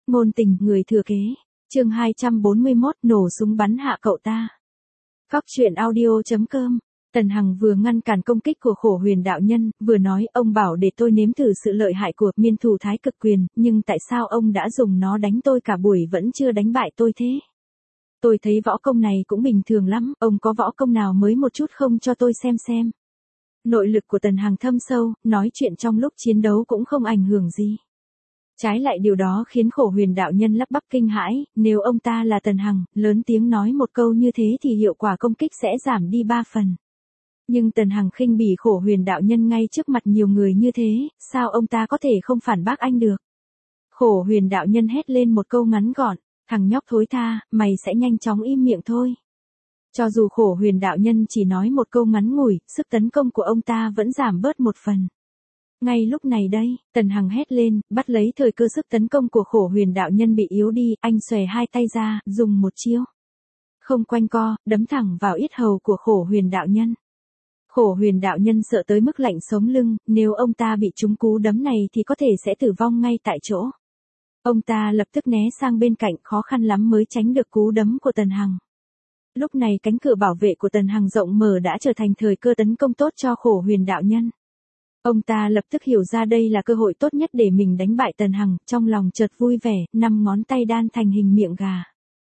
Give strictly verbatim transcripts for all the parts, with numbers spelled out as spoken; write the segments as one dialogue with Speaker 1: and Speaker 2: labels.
Speaker 1: Ngôn tình, người thừa kế. Chương hai trăm bốn mươi mốt, nổ súng bắn hạ cậu ta. Cóc truyện audio chấm com. Tần Hằng vừa ngăn cản công kích của Khổ Huyền đạo nhân, vừa nói ông bảo để tôi nếm thử sự lợi hại của miên thủ thái cực quyền, nhưng tại sao ông đã dùng nó đánh tôi cả buổi vẫn chưa đánh bại tôi thế? Tôi thấy võ công này cũng bình thường lắm, ông có võ công nào mới một chút không cho tôi xem xem. Nội lực của Tần Hằng thâm sâu, nói chuyện trong lúc chiến đấu cũng không ảnh hưởng gì. Trái lại điều đó khiến Khổ Huyền đạo nhân lắp bắp kinh hãi, nếu ông ta là Tần Hằng, lớn tiếng nói một câu như thế thì hiệu quả công kích sẽ giảm đi ba phần. Nhưng Tần Hằng khinh bỉ Khổ Huyền đạo nhân ngay trước mặt nhiều người như thế, sao ông ta có thể không phản bác anh được? Khổ Huyền đạo nhân hét lên một câu ngắn gọn, thằng nhóc thối tha, mày sẽ nhanh chóng im miệng thôi. Cho dù Khổ Huyền đạo nhân chỉ nói một câu ngắn ngủi, sức tấn công của ông ta vẫn giảm bớt một phần. Ngay lúc này đây, Tần Hằng hét lên, bắt lấy thời cơ sức tấn công của Khổ Huyền đạo nhân bị yếu đi, anh xòe hai tay ra, dùng một chiêu. Không quanh co, đấm thẳng vào yết hầu của Khổ Huyền đạo nhân. Khổ Huyền đạo nhân sợ tới mức lạnh sống lưng, nếu ông ta bị trúng cú đấm này thì có thể sẽ tử vong ngay tại chỗ. Ông ta lập tức né sang bên cạnh, khó khăn lắm mới tránh được cú đấm của Tần Hằng. Lúc này cánh cửa bảo vệ của Tần Hằng rộng mở đã trở thành thời cơ tấn công tốt cho Khổ Huyền đạo nhân. Ông ta lập tức hiểu ra đây là cơ hội tốt nhất để mình đánh bại Tần Hằng, trong lòng chợt vui vẻ, năm ngón tay đan thành hình miệng gà.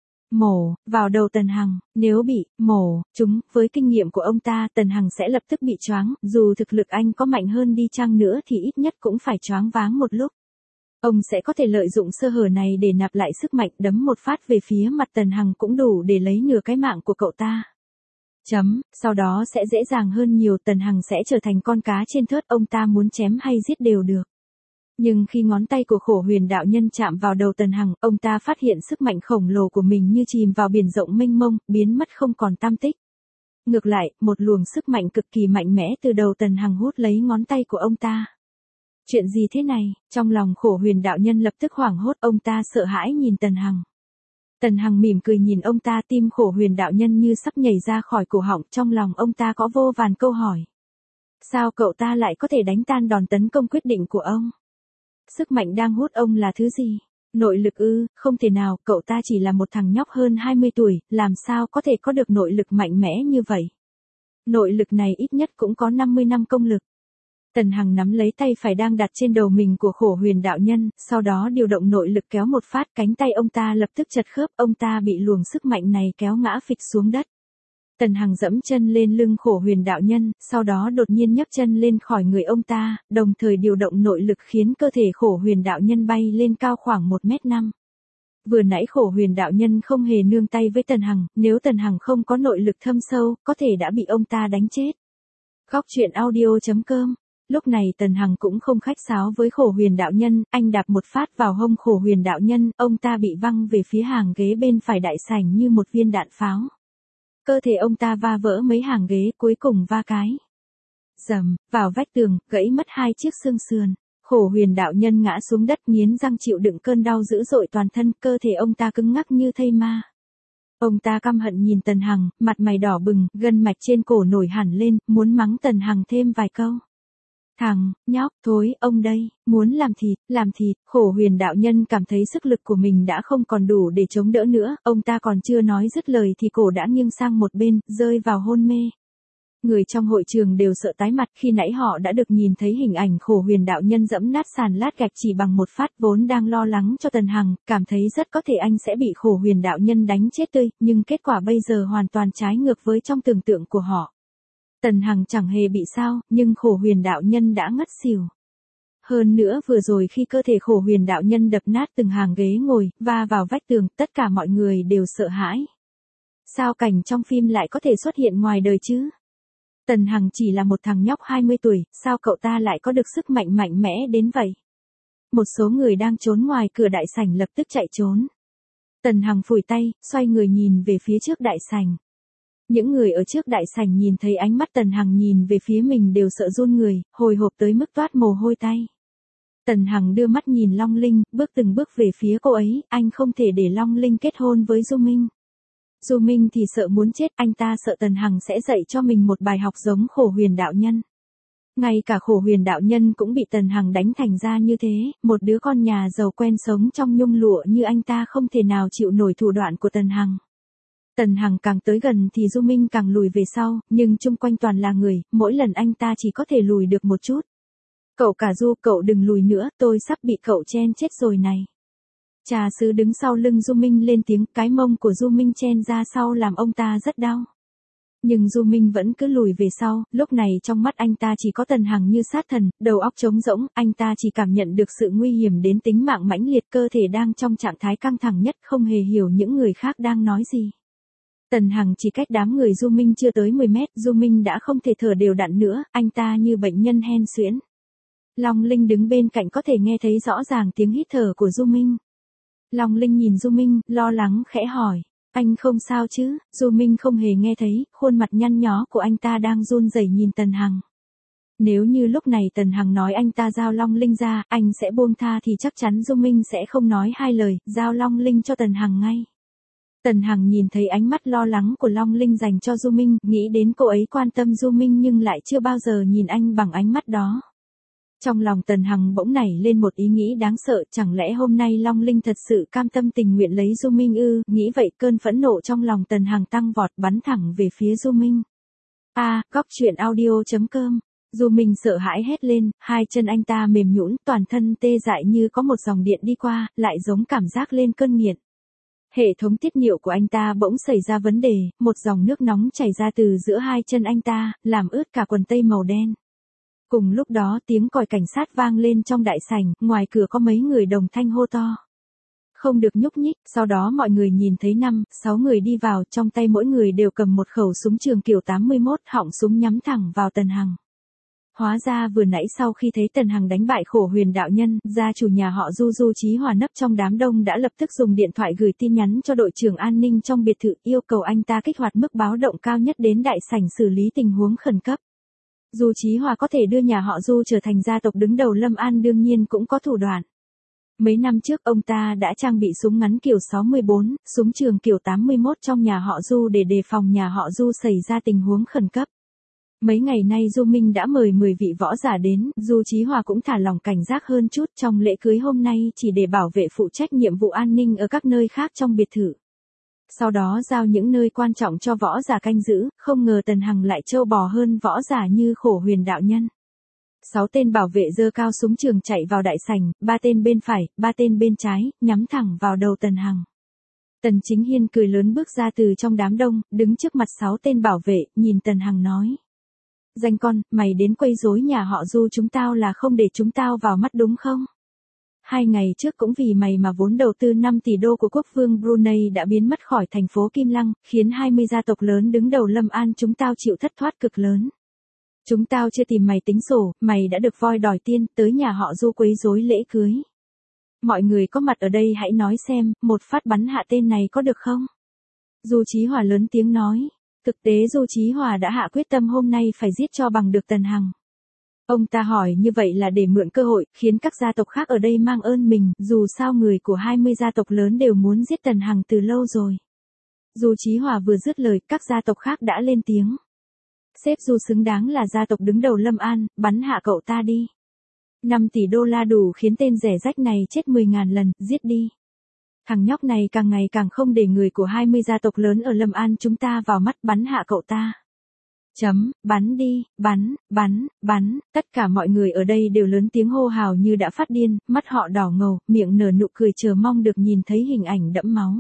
Speaker 1: Mổ, vào đầu Tần Hằng, nếu bị, mổ, trúng, với kinh nghiệm của ông ta, Tần Hằng sẽ lập tức bị choáng, dù thực lực anh có mạnh hơn đi chăng nữa thì ít nhất cũng phải choáng váng một lúc. Ông sẽ có thể lợi dụng sơ hở này để nạp lại sức mạnh, đấm một phát về phía mặt Tần Hằng cũng đủ để lấy nửa cái mạng của cậu ta. Chấm, sau đó sẽ dễ dàng hơn nhiều, Tần Hằng sẽ trở thành con cá trên thớt, ông ta muốn chém hay giết đều được. Nhưng khi ngón tay của Khổ Huyền đạo nhân chạm vào đầu Tần Hằng, ông ta phát hiện sức mạnh khổng lồ của mình như chìm vào biển rộng mênh mông, biến mất không còn tăm tích. Ngược lại, một luồng sức mạnh cực kỳ mạnh mẽ từ đầu Tần Hằng hút lấy ngón tay của ông ta. Chuyện gì thế này? Trong lòng Khổ Huyền đạo nhân lập tức hoảng hốt, ông ta sợ hãi nhìn Tần Hằng. Tần Hằng mỉm cười nhìn ông ta, tim Khổ Huyền đạo nhân như sắp nhảy ra khỏi cổ họng, trong lòng ông ta có vô vàn câu hỏi. Sao cậu ta lại có thể đánh tan đòn tấn công quyết định của ông? Sức mạnh đang hút ông là thứ gì? Nội lực ư? Không thể nào, cậu ta chỉ là một thằng nhóc hơn hai mươi tuổi, làm sao có thể có được nội lực mạnh mẽ như vậy? Nội lực này ít nhất cũng có năm mươi năm công lực. Tần Hằng nắm lấy tay phải đang đặt trên đầu mình của Khổ Huyền đạo nhân, sau đó điều động nội lực kéo một phát, cánh tay ông ta lập tức chật khớp, ông ta bị luồng sức mạnh này kéo ngã phịch xuống đất. Tần Hằng dẫm chân lên lưng Khổ Huyền đạo nhân, sau đó đột nhiên nhấc chân lên khỏi người ông ta, đồng thời điều động nội lực khiến cơ thể Khổ Huyền đạo nhân bay lên cao khoảng một mét năm. Vừa nãy Khổ Huyền đạo nhân không hề nương tay với Tần Hằng, nếu Tần Hằng không có nội lực thâm sâu, có thể đã bị ông ta đánh chết. Cóc truyện audio chấm com. Lúc này Tần Hằng cũng không khách sáo với Khổ Huyền đạo nhân, anh đạp một phát vào hông Khổ Huyền đạo nhân, ông ta bị văng về phía hàng ghế bên phải đại sảnh như một viên đạn pháo. Cơ thể ông ta va vỡ mấy hàng ghế, cuối cùng va cái rầm vào vách tường, gãy mất hai chiếc xương sườn. Khổ Huyền đạo nhân ngã xuống đất, nghiến răng chịu đựng cơn đau dữ dội toàn thân, cơ thể ông ta cứng ngắc như thây ma. Ông ta căm hận nhìn Tần Hằng, mặt mày đỏ bừng, gân mạch trên cổ nổi hẳn lên, muốn mắng Tần Hằng thêm vài câu. Thằng nhóc thối, ông đây, muốn làm thịt, làm thịt. Khổ Huyền đạo nhân cảm thấy sức lực của mình đã không còn đủ để chống đỡ nữa, ông ta còn chưa nói dứt lời thì cổ đã nghiêng sang một bên, rơi vào hôn mê. Người trong hội trường đều sợ tái mặt, khi nãy họ đã được nhìn thấy hình ảnh Khổ Huyền đạo nhân dẫm nát sàn lát gạch chỉ bằng một phát, vốn đang lo lắng cho Tần Hằng, cảm thấy rất có thể anh sẽ bị Khổ Huyền đạo nhân đánh chết tươi, nhưng kết quả bây giờ hoàn toàn trái ngược với trong tưởng tượng của họ. Tần Hằng chẳng hề bị sao, nhưng Khổ Huyền đạo nhân đã ngất xỉu. Hơn nữa vừa rồi khi cơ thể Khổ Huyền đạo nhân đập nát từng hàng ghế ngồi, va vào vách tường, tất cả mọi người đều sợ hãi. Sao cảnh trong phim lại có thể xuất hiện ngoài đời chứ? Tần Hằng chỉ là một thằng nhóc hai mươi tuổi, sao cậu ta lại có được sức mạnh mạnh mẽ đến vậy? Một số người đang trốn ngoài cửa đại sảnh lập tức chạy trốn. Tần Hằng phủi tay, xoay người nhìn về phía trước đại sảnh. Những người ở trước đại sảnh nhìn thấy ánh mắt Tần Hằng nhìn về phía mình đều sợ run người, hồi hộp tới mức toát mồ hôi tay. Tần Hằng đưa mắt nhìn Long Linh, bước từng bước về phía cô ấy, anh không thể để Long Linh kết hôn với Du Minh. Du Minh thì sợ muốn chết, anh ta sợ Tần Hằng sẽ dạy cho mình một bài học giống Khổ Huyền đạo nhân. Ngay cả Khổ Huyền đạo nhân cũng bị Tần Hằng đánh thành ra như thế, một đứa con nhà giàu quen sống trong nhung lụa như anh ta không thể nào chịu nổi thủ đoạn của Tần Hằng. Tần Hằng càng tới gần thì Du Minh càng lùi về sau, nhưng chung quanh toàn là người, mỗi lần anh ta chỉ có thể lùi được một chút. Cậu cả Du, cậu đừng lùi nữa, tôi sắp bị cậu chen chết rồi này. Trà sứ đứng sau lưng Du Minh lên tiếng, cái mông của Du Minh chen ra sau làm ông ta rất đau. Nhưng Du Minh vẫn cứ lùi về sau, lúc này trong mắt anh ta chỉ có Tần Hằng như sát thần, đầu óc trống rỗng, anh ta chỉ cảm nhận được sự nguy hiểm đến tính mạng mãnh liệt, cơ thể đang trong trạng thái căng thẳng nhất, không hề hiểu những người khác đang nói gì. Tần Hằng chỉ cách đám người Du Minh chưa tới mười mét, Du Minh đã không thể thở đều đặn nữa, anh ta như bệnh nhân hen suyễn. Long Linh đứng bên cạnh có thể nghe thấy rõ ràng tiếng hít thở của Du Minh. Long Linh nhìn Du Minh, lo lắng khẽ hỏi, anh không sao chứ? Du Minh không hề nghe thấy, khuôn mặt nhăn nhó của anh ta đang run rẩy nhìn Tần Hằng. Nếu như lúc này Tần Hằng nói anh ta giao Long Linh ra, anh sẽ buông tha thì chắc chắn Du Minh sẽ không nói hai lời, giao Long Linh cho Tần Hằng ngay. Tần Hằng nhìn thấy ánh mắt lo lắng của Long Linh dành cho Du Minh, nghĩ đến cô ấy quan tâm Du Minh nhưng lại chưa bao giờ nhìn anh bằng ánh mắt đó. Trong lòng Tần Hằng bỗng nảy lên một ý nghĩ đáng sợ, chẳng lẽ hôm nay Long Linh thật sự cam tâm tình nguyện lấy Du Minh ư? Nghĩ vậy cơn phẫn nộ trong lòng Tần Hằng tăng vọt, bắn thẳng về phía Du Minh. A, à, góc truyện audio chấm com. Du Minh sợ hãi hét lên, hai chân anh ta mềm nhũn, toàn thân tê dại như có một dòng điện đi qua, lại giống cảm giác lên cơn nghiện. Hệ thống tiết niệu của anh ta bỗng xảy ra vấn đề, một dòng nước nóng chảy ra từ giữa hai chân anh ta, làm ướt cả quần tây màu đen. Cùng lúc đó tiếng còi cảnh sát vang lên trong đại sảnh, ngoài cửa có mấy người đồng thanh hô to. Không được nhúc nhích, sau đó mọi người nhìn thấy năm, sáu người đi vào, trong tay mỗi người đều cầm một khẩu súng trường kiểu tám mươi mốt, họng súng nhắm thẳng vào Tần Hằng. Hóa ra vừa nãy sau khi thấy Tần Hằng đánh bại Khổ Huyền đạo nhân, gia chủ nhà họ Du Du Chí Hòa nấp trong đám đông đã lập tức dùng điện thoại gửi tin nhắn cho đội trưởng an ninh trong biệt thự, yêu cầu anh ta kích hoạt mức báo động cao nhất đến đại sảnh xử lý tình huống khẩn cấp. Du Chí Hòa có thể đưa nhà họ Du trở thành gia tộc đứng đầu Lâm An đương nhiên cũng có thủ đoạn. Mấy năm trước ông ta đã trang bị súng ngắn kiểu sáu mươi bốn, súng trường kiểu tám mươi mốt trong nhà họ Du để đề phòng nhà họ Du xảy ra tình huống khẩn cấp. Mấy ngày nay Du Minh đã mời mười vị võ giả đến, Du Chí Hòa cũng thả lỏng cảnh giác hơn chút trong lễ cưới hôm nay chỉ để bảo vệ phụ trách nhiệm vụ an ninh ở các nơi khác trong biệt thự. Sau đó giao những nơi quan trọng cho võ giả canh giữ, không ngờ Tần Hằng lại trâu bò hơn võ giả như Khổ Huyền đạo nhân. Sáu tên bảo vệ giơ cao súng trường chạy vào đại sảnh, ba tên bên phải, ba tên bên trái, nhắm thẳng vào đầu Tần Hằng. Tần Chính Hiên cười lớn bước ra từ trong đám đông, đứng trước mặt sáu tên bảo vệ, nhìn Tần Hằng nói. Danh con, mày đến quấy rối nhà họ Du chúng tao là không để chúng tao vào mắt đúng không? Hai ngày trước cũng vì mày mà vốn đầu tư năm tỷ đô của quốc vương Brunei đã biến mất khỏi thành phố Kim Lăng, khiến hai mươi gia tộc lớn đứng đầu Lâm An chúng tao chịu thất thoát cực lớn. Chúng tao chưa tìm mày tính sổ, mày đã được voi đòi tiên, tới nhà họ Du quấy rối lễ cưới. Mọi người có mặt ở đây hãy nói xem, một phát bắn hạ tên này có được không? Du Chí Hòa lớn tiếng nói. Thực tế Du Chí Hòa đã hạ quyết tâm hôm nay phải giết cho bằng được Tần Hằng. Ông ta hỏi như vậy là để mượn cơ hội, khiến các gia tộc khác ở đây mang ơn mình, dù sao người của hai mươi gia tộc lớn đều muốn giết Tần Hằng từ lâu rồi. Du Chí Hòa vừa dứt lời, các gia tộc khác đã lên tiếng. Sếp Du xứng đáng là gia tộc đứng đầu Lâm An, bắn hạ cậu ta đi. năm tỷ đô la đủ khiến tên rẻ rách này chết mười ngàn lần, giết đi. Thằng nhóc này càng ngày càng không để người của hai mươi gia tộc lớn ở Lâm An chúng ta vào mắt, bắn hạ cậu ta. Chấm, bắn đi, bắn, bắn, bắn, tất cả mọi người ở đây đều lớn tiếng hô hào như đã phát điên, mắt họ đỏ ngầu, miệng nở nụ cười chờ mong được nhìn thấy hình ảnh đẫm máu.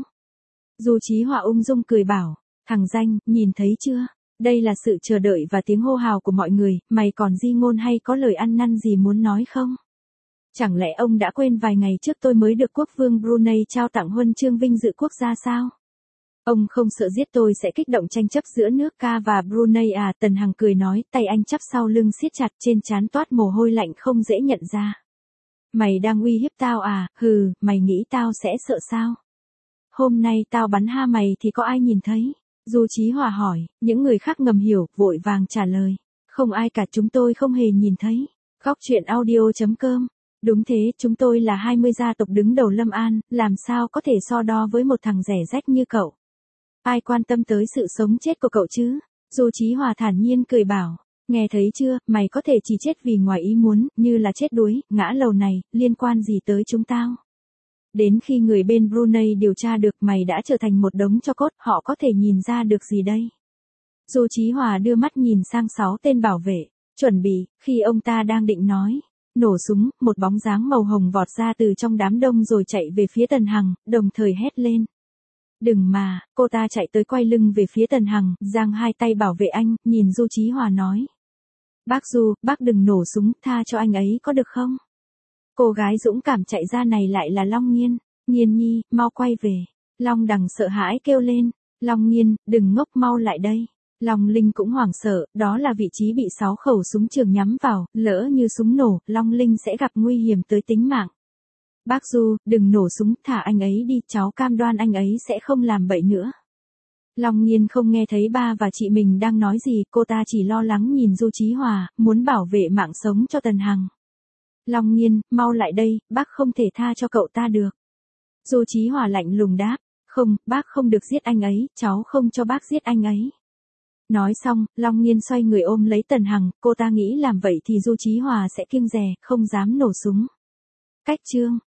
Speaker 1: Du Chí Hòa ung dung cười bảo, thằng danh, nhìn thấy chưa? Đây là sự chờ đợi và tiếng hô hào của mọi người, mày còn di ngôn hay có lời ăn năn gì muốn nói không? Chẳng lẽ ông đã quên vài ngày trước tôi mới được quốc vương Brunei trao tặng huân chương vinh dự quốc gia sao? Ông không sợ giết tôi sẽ kích động tranh chấp giữa nước Ca và Brunei à? Tần Hằng cười nói, tay anh chắp sau lưng siết chặt, trên trán toát mồ hôi lạnh không dễ nhận ra. Mày đang uy hiếp tao à? Hừ, mày nghĩ tao sẽ sợ sao? Hôm nay tao bắn ha mày thì có ai nhìn thấy? Du Chí Hòa hỏi, những người khác ngầm hiểu, vội vàng trả lời. Không ai cả, chúng tôi không hề nhìn thấy. Góc truyện audio chấm com. Đúng thế, chúng tôi là hai mươi gia tộc đứng đầu Lâm An, làm sao có thể so đo với một thằng rẻ rách như cậu. Ai quan tâm tới sự sống chết của cậu chứ? Du Chí Hòa thản nhiên cười bảo. Nghe thấy chưa, mày có thể chỉ chết vì ngoài ý muốn, như là chết đuối, ngã lầu này, liên quan gì tới chúng tao. Đến khi người bên Brunei điều tra được mày đã trở thành một đống tro cốt, họ có thể nhìn ra được gì đây? Du Chí Hòa đưa mắt nhìn sang sáu tên bảo vệ, chuẩn bị, khi ông ta đang định nói. Nổ súng, một bóng dáng màu hồng vọt ra từ trong đám đông rồi chạy về phía Tần Hằng, đồng thời hét lên. Đừng mà, cô ta chạy tới quay lưng về phía Tần Hằng, giang hai tay bảo vệ anh, nhìn Du Chí Hòa nói. Bác Du, bác đừng nổ súng, tha cho anh ấy có được không? Cô gái dũng cảm chạy ra này lại là Long Nghiên. Nghiên nhi, mau quay về. Long Đằng sợ hãi kêu lên. Long Nghiên, đừng ngốc, mau lại đây. Long Linh cũng hoảng sợ, đó là vị trí bị sáu khẩu súng trường nhắm vào, lỡ như súng nổ, Long Linh sẽ gặp nguy hiểm tới tính mạng. Bác Du, đừng nổ súng, thả anh ấy đi, cháu cam đoan anh ấy sẽ không làm bậy nữa. Long Nghiên không nghe thấy ba và chị mình đang nói gì, cô ta chỉ lo lắng nhìn Du Chí Hòa, muốn bảo vệ mạng sống cho Tần Hằng. Long Nghiên, mau lại đây, bác không thể tha cho cậu ta được. Du Chí Hòa lạnh lùng đáp, không, bác không được giết anh ấy, cháu không cho bác giết anh ấy. Nói xong, Long Nghiên xoay người ôm lấy Tần Hằng, cô ta nghĩ làm vậy thì Du Chí Hòa sẽ kiêng dè, không dám nổ súng. Cách chương